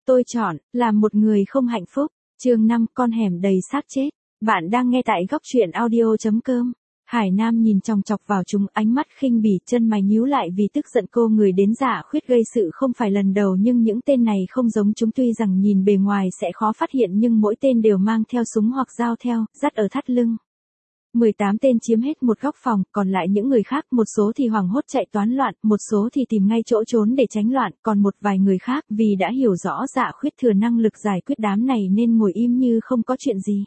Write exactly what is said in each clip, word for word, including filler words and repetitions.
Tôi chọn, làm một người không hạnh phúc. Chương năm, con hẻm đầy xác chết. Bạn đang nghe tại góc truyện audio chấm com. Hải Nam nhìn chòng chọc vào chúng, ánh mắt khinh bỉ, chân mày nhíu lại vì tức giận cô người đến Dạ Khuyết gây sự không phải lần đầu, nhưng những tên này không giống chúng, tuy rằng nhìn bề ngoài sẽ khó phát hiện nhưng mỗi tên đều mang theo súng hoặc dao theo, dắt ở thắt lưng. mười tám tên chiếm hết một góc phòng, còn lại những người khác, một số thì hoảng hốt chạy toán loạn, một số thì tìm ngay chỗ trốn để tránh loạn, còn một vài người khác vì đã hiểu rõ Dạ Khuyết thừa năng lực giải quyết đám này nên ngồi im như không có chuyện gì.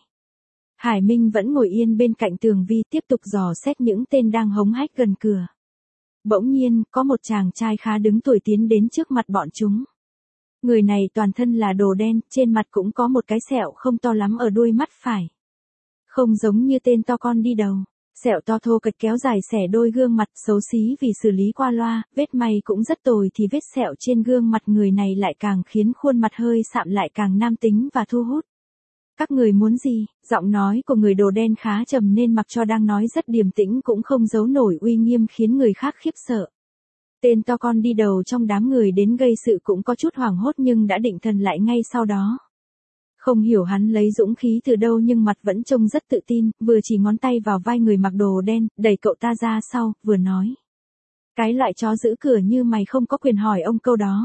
Hải Minh vẫn ngồi yên bên cạnh Tường Vi tiếp tục dò xét những tên đang hống hách gần cửa. Bỗng nhiên, có một chàng trai khá đứng tuổi tiến đến trước mặt bọn chúng. Người này toàn thân là đồ đen, trên mặt cũng có một cái sẹo không to lắm ở đuôi mắt phải. Không giống như tên to con đi đầu. Sẹo to thô kịch kéo dài xẻ đôi gương mặt, xấu xí vì xử lý qua loa, vết may cũng rất tồi thì vết sẹo trên gương mặt người này lại càng khiến khuôn mặt hơi sạm lại càng nam tính và thu hút. Các người muốn gì? Giọng nói của người đồ đen khá trầm nên mặc cho đang nói rất điềm tĩnh cũng không giấu nổi uy nghiêm khiến người khác khiếp sợ. Tên to con đi đầu trong đám người đến gây sự cũng có chút hoảng hốt nhưng đã định thần lại ngay sau đó. Không hiểu hắn lấy dũng khí từ đâu nhưng mặt vẫn trông rất tự tin, vừa chỉ ngón tay vào vai người mặc đồ đen, đẩy cậu ta ra sau, vừa nói. Cái loại chó giữ cửa như mày không có quyền hỏi ông câu đó.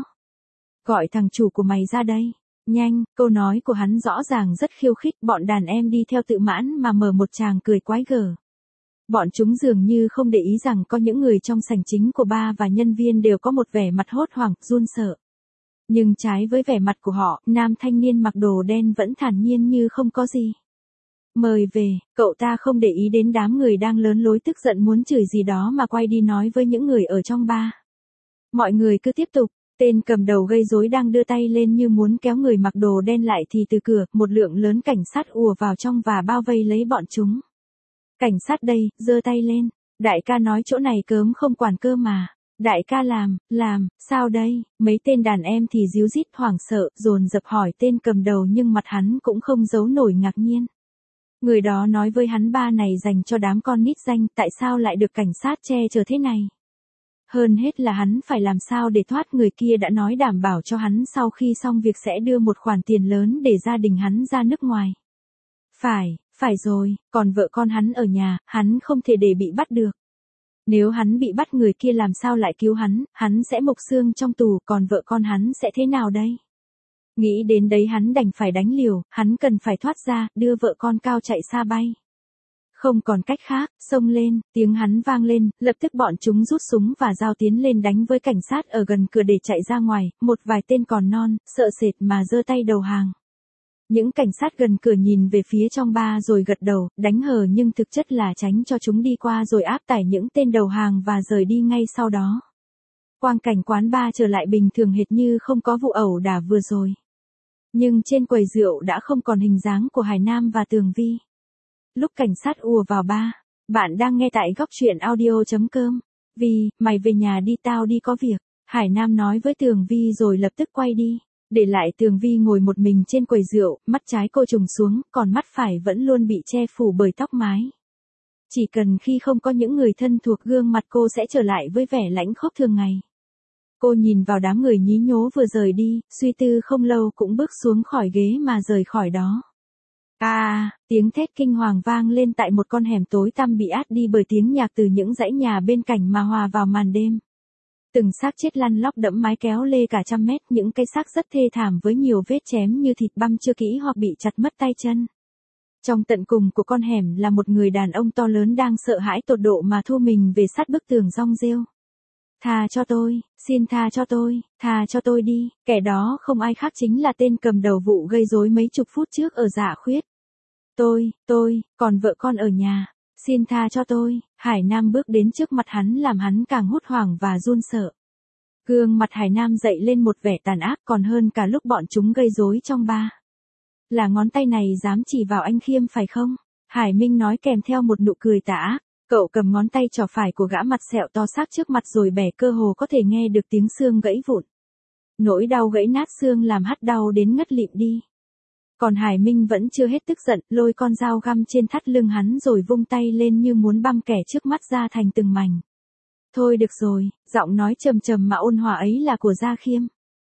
Gọi thằng chủ của mày ra đây. Nhanh, câu nói của hắn rõ ràng rất khiêu khích, bọn đàn em đi theo tự mãn mà mở một tràng cười quái gở. Bọn chúng dường như không để ý rằng có những người trong sảnh chính của bar và nhân viên đều có một vẻ mặt hốt hoảng, run sợ. Nhưng trái với vẻ mặt của họ, nam thanh niên mặc đồ đen vẫn thản nhiên như không có gì. Mời về, cậu ta không để ý đến đám người đang lớn lối tức giận muốn chửi gì đó mà quay đi nói với những người ở trong bar. Mọi người cứ tiếp tục. Tên cầm đầu gây rối đang đưa tay lên như muốn kéo người mặc đồ đen lại thì từ cửa, một lượng lớn cảnh sát ùa vào trong và bao vây lấy bọn chúng. Cảnh sát đây, giơ tay lên. Đại ca nói chỗ này cớm không quản cơ mà. Đại ca làm, làm, sao đây? Mấy tên đàn em thì díu dít hoảng sợ, dồn dập hỏi tên cầm đầu nhưng mặt hắn cũng không giấu nổi ngạc nhiên. Người đó nói với hắn ba này dành cho đám con nít danh, tại sao lại được cảnh sát che chở thế này? Hơn hết là hắn phải làm sao để thoát, người kia đã nói đảm bảo cho hắn sau khi xong việc sẽ đưa một khoản tiền lớn để gia đình hắn ra nước ngoài. Phải, phải rồi, còn vợ con hắn ở nhà, hắn không thể để bị bắt được. Nếu hắn bị bắt người kia làm sao lại cứu hắn, hắn sẽ mộc xương trong tù, còn vợ con hắn sẽ thế nào đây? Nghĩ đến đấy hắn đành phải đánh liều, hắn cần phải thoát ra, đưa vợ con cao chạy xa bay. Không còn cách khác, xông lên, tiếng hắn vang lên, lập tức bọn chúng rút súng và dao tiến lên đánh với cảnh sát ở gần cửa để chạy ra ngoài, một vài tên còn non, sợ sệt mà giơ tay đầu hàng. Những cảnh sát gần cửa nhìn về phía trong bar rồi gật đầu, đánh hờ nhưng thực chất là tránh cho chúng đi qua rồi áp tải những tên đầu hàng và rời đi ngay sau đó. Quang cảnh quán bar trở lại bình thường hệt như không có vụ ẩu đả vừa rồi. Nhưng trên quầy rượu đã không còn hình dáng của Hải Nam và Tường Vi. Lúc cảnh sát ùa vào bar, bạn đang nghe tại góc truyện audio chấm com. Vi, mày về nhà đi, tao đi có việc. Hải Nam nói với Tường Vi rồi lập tức quay đi. Để lại Tường Vi ngồi một mình trên quầy rượu, mắt trái cô trùng xuống, còn mắt phải vẫn luôn bị che phủ bởi tóc mái. Chỉ cần khi không có những người thân thuộc gương mặt cô sẽ trở lại với vẻ lãnh khốc thường ngày. Cô nhìn vào đám người nhí nhố vừa rời đi, suy tư không lâu cũng bước xuống khỏi ghế mà rời khỏi đó. À, tiếng thét kinh hoàng vang lên tại một con hẻm tối tăm bị át đi bởi tiếng nhạc từ những dãy nhà bên cạnh mà hòa vào màn đêm. Từng xác chết lăn lóc đẫm mái kéo lê cả trăm mét, những cái xác rất thê thảm với nhiều vết chém như thịt băm chưa kỹ hoặc bị chặt mất tay chân. Trong tận cùng của con hẻm là một người đàn ông to lớn đang sợ hãi tột độ mà thu mình về sát bức tường rong rêu. Tha cho tôi, xin tha cho tôi, tha cho tôi đi, kẻ đó không ai khác chính là tên cầm đầu vụ gây rối mấy chục phút trước ở Dạ Khuyết. Tôi, tôi, còn vợ con ở nhà, xin tha cho tôi. Hải Nam bước đến trước mặt hắn làm hắn càng hốt hoảng và run sợ. Gương mặt Hải Nam dậy lên một vẻ tàn ác còn hơn cả lúc bọn chúng gây rối trong bar. Là ngón tay này dám chỉ vào anh Khiêm phải không? Hải Minh nói kèm theo một nụ cười tà ác. Cậu cầm ngón tay trỏ phải của gã mặt sẹo to xác trước mặt rồi bẻ, cơ hồ có thể nghe được tiếng xương gãy vụn. Nỗi đau gãy nát xương làm hắt đau đến ngất lịm đi. Còn Hải Minh vẫn chưa hết tức giận, lôi con dao găm trên thắt lưng hắn rồi vung tay lên như muốn băm kẻ trước mắt ra thành từng mảnh. Thôi được rồi, giọng nói trầm trầm mà ôn hòa ấy là của Gia Khiêm.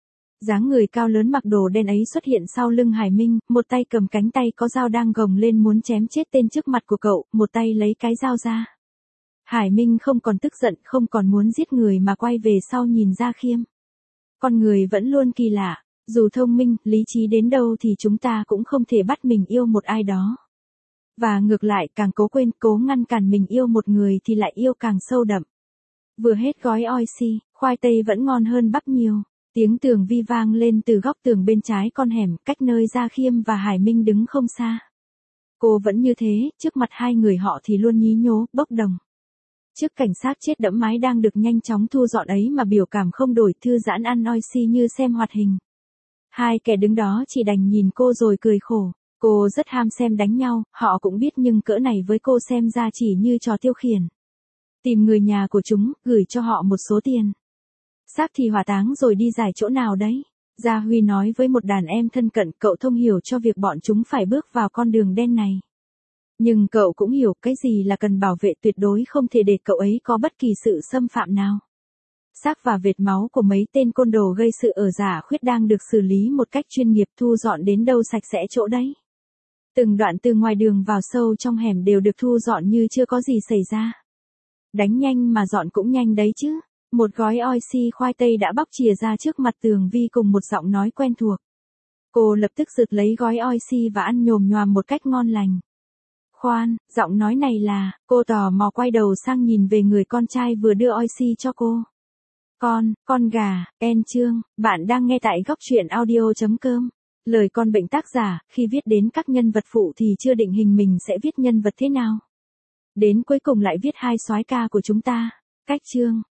Dáng người cao lớn mặc đồ đen ấy xuất hiện sau lưng Hải Minh, một tay cầm cánh tay có dao đang gồng lên muốn chém chết tên trước mặt của cậu, một tay lấy cái dao ra. Hải Minh không còn tức giận, không còn muốn giết người mà quay về sau nhìn Gia Khiêm. Con người vẫn luôn kỳ lạ, dù thông minh, lý trí đến đâu thì chúng ta cũng không thể bắt mình yêu một ai đó. Và ngược lại, càng cố quên, cố ngăn cản mình yêu một người thì lại yêu càng sâu đậm. Vừa hết gói oxy, khoai tây vẫn ngon hơn bắp nhiều. Tiếng tường vi vang lên từ góc tường bên trái con hẻm, cách nơi Gia Khiêm và Hải Minh đứng không xa. Cô vẫn như thế, trước mặt hai người họ thì luôn nhí nhố, bốc đồng. Trước cảnh sát chết đẫm máu đang được nhanh chóng thu dọn ấy mà biểu cảm không đổi, thư giãn ăn oxy như xem hoạt hình. Hai kẻ đứng đó chỉ đành nhìn cô rồi cười khổ. Cô rất ham xem đánh nhau, họ cũng biết nhưng cỡ này với cô xem ra chỉ như trò tiêu khiển. Tìm người nhà của chúng, gửi cho họ một số tiền. Xác thì hỏa táng rồi đi giải chỗ nào đấy. Gia Huy nói với một đàn em thân cận, cậu thông hiểu cho việc bọn chúng phải bước vào con đường đen này. Nhưng cậu cũng hiểu cái gì là cần bảo vệ, tuyệt đối không thể để cậu ấy có bất kỳ sự xâm phạm nào. Xác và vệt máu của mấy tên côn đồ gây sự ở Giả Khuyết đang được xử lý một cách chuyên nghiệp, thu dọn đến đâu sạch sẽ chỗ đấy. Từng đoạn từ ngoài đường vào sâu trong hẻm đều được thu dọn như chưa có gì xảy ra. Đánh nhanh mà dọn cũng nhanh đấy chứ. Một gói oxy khoai tây đã bóc chìa ra trước mặt Tường Vi cùng một giọng nói quen thuộc. Cô lập tức rực lấy gói oxy và ăn nhồm nhoàm một cách ngon lành. Khoan, giọng nói này là, cô tò mò quay đầu sang nhìn về người con trai vừa đưa oxy cho cô. Con, con gà, En Chương, bạn đang nghe tại góc truyện audio chấm com. Lời con bệnh tác giả, khi viết đến các nhân vật phụ thì chưa định hình mình sẽ viết nhân vật thế nào. Đến cuối cùng lại viết hai soái ca của chúng ta. Cách chương.